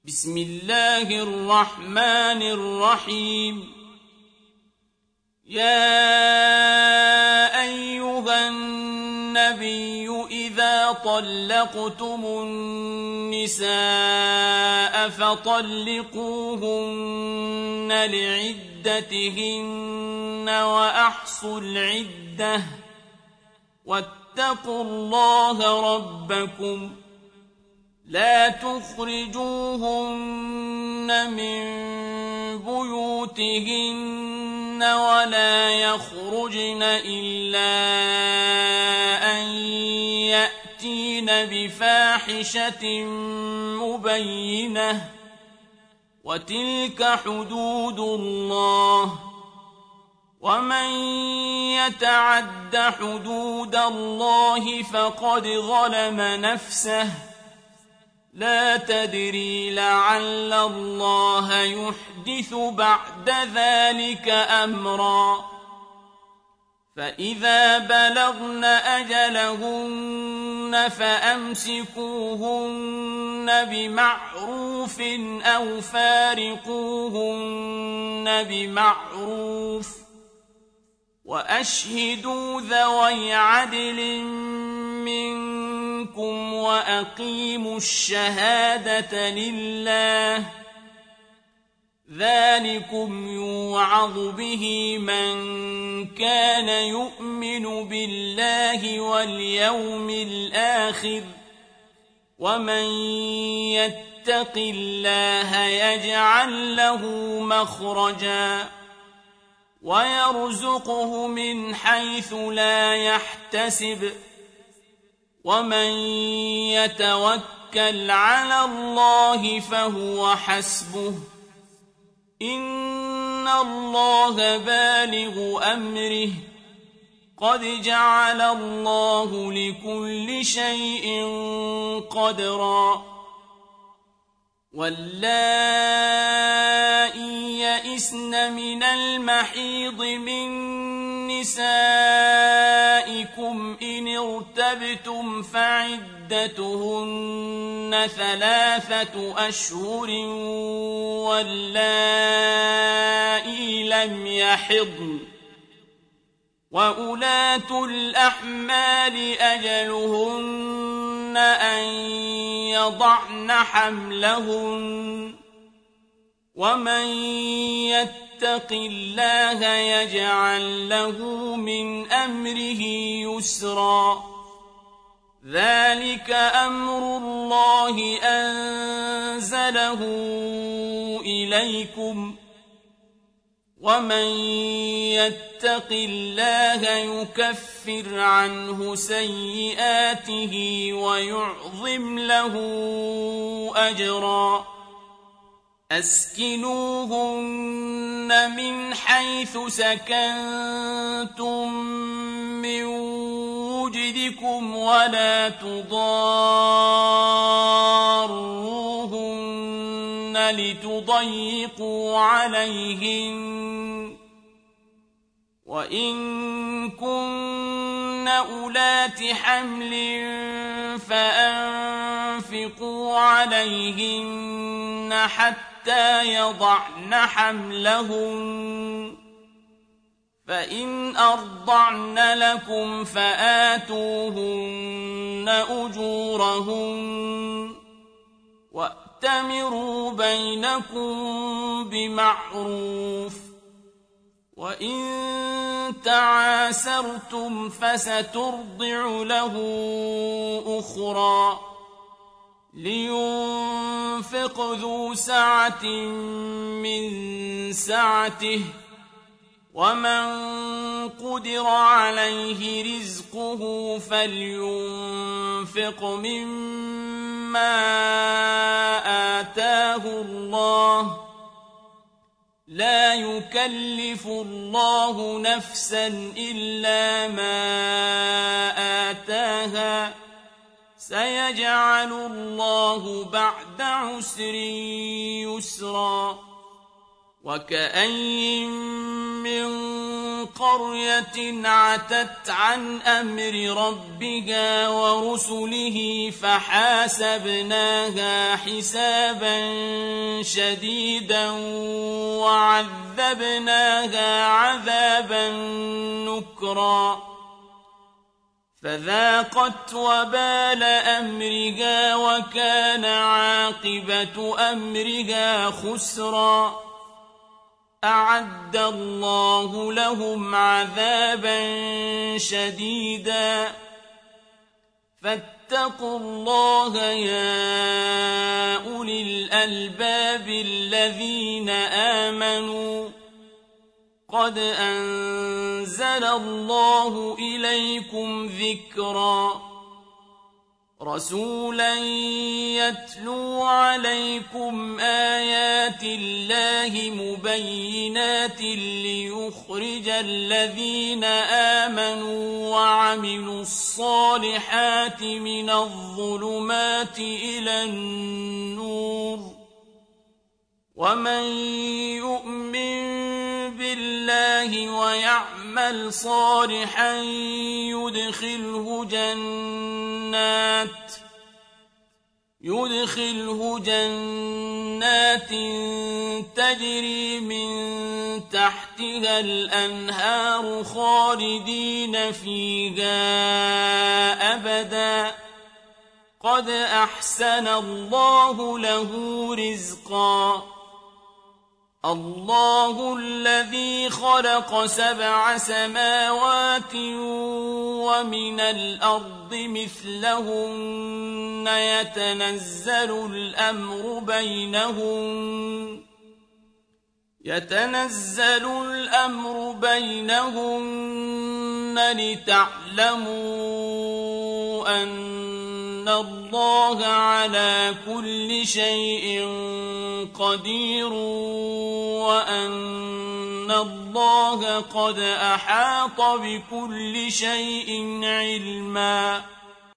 بسم الله الرحمن الرحيم يا أيها النبي إذا طلقتم النساء فطلقوهن لعدتهن وأحصوا العدة واتقوا الله ربكم لا تخرجوهن من بيوتهن ولا يخرجن إلا أن يأتين بفاحشة مبينة وتلك حدود الله ومن يتعد حدود الله فقد ظلم نفسه لا تدري لعل الله يحدث بعد ذلك أمرا فإذا بلغن أجلهن فأمسكوهن بمعروف أو فارقوهن بمعروف وأشهدوا ذوي عدل منكم وأقيموا الشهادة لله ذلكم يوعظ به من كان يؤمن بالله واليوم الآخر ومن يتق الله يجعل له مخرجا ويرزقه من حيث لا يحتسب ومن يتوكل على الله فهو حسبه إن الله بالغ أمره قد جعل الله لكل شيء قدرا واللائي يئسن من المحيض من نسائكم إن ارتبتم فعدتهن 3 أشهر واللائي لم يحضن وأولاة الأحمال أجلهن أن يضعن حملهن ومن يتق الله يجعل له من أمره يسرا ذلك أمر الله أنزله إليكم ومن يتق الله يكفر عنه سيئاته ويعظم له أجرا أسكنوهن من حيث سكنتم من وجدكم ولا تضاروهن لتضيقوا عليهن وإن كن أولات حمل فأنفقوا عليهن حتى يضعن حملهن فإن أرضعن لكم فآتوهن أجورهن وأتمروا بينكم بمعروف وإن تعاسرتم فسترضع له أخرى لينفق ذو سعة من سعته ومن قدر عليه رزقه فلينفق مما آتاه الله لا يكلف الله نفسا إلا ما آتاها سيجعل الله بعد عسر يسرا وكأين من قرية عتت عن أمر ربها ورسله فحاسبناها حسابا شديدا وعذبناها عذابا نكرا فذاقت وبال أمرها وكان عاقبة أمرها خسرا أعد الله لهم عذابا شديدا فاتقوا الله يا أولي الألباب الذين آمنوا قد أنزل الله إليكم ذكرا رسولا يتلو عليكم آيات الله مبينات ليخرج الذين آمنوا وعملوا الصالحات من الظلمات إلى النور ومن يؤمن بالله ويعمل صالحا يدخله جنات تجري من تحتها الأنهار خالدين فيها أبدا قد أحسن الله له رزقا الله الذي خلق 7 سماوات ومن الأرض مثلهن يتنزل الأمر بينهن لتعلموا أن الله على كل شيء قدير وأن الله قد أحاط بكل شيء علما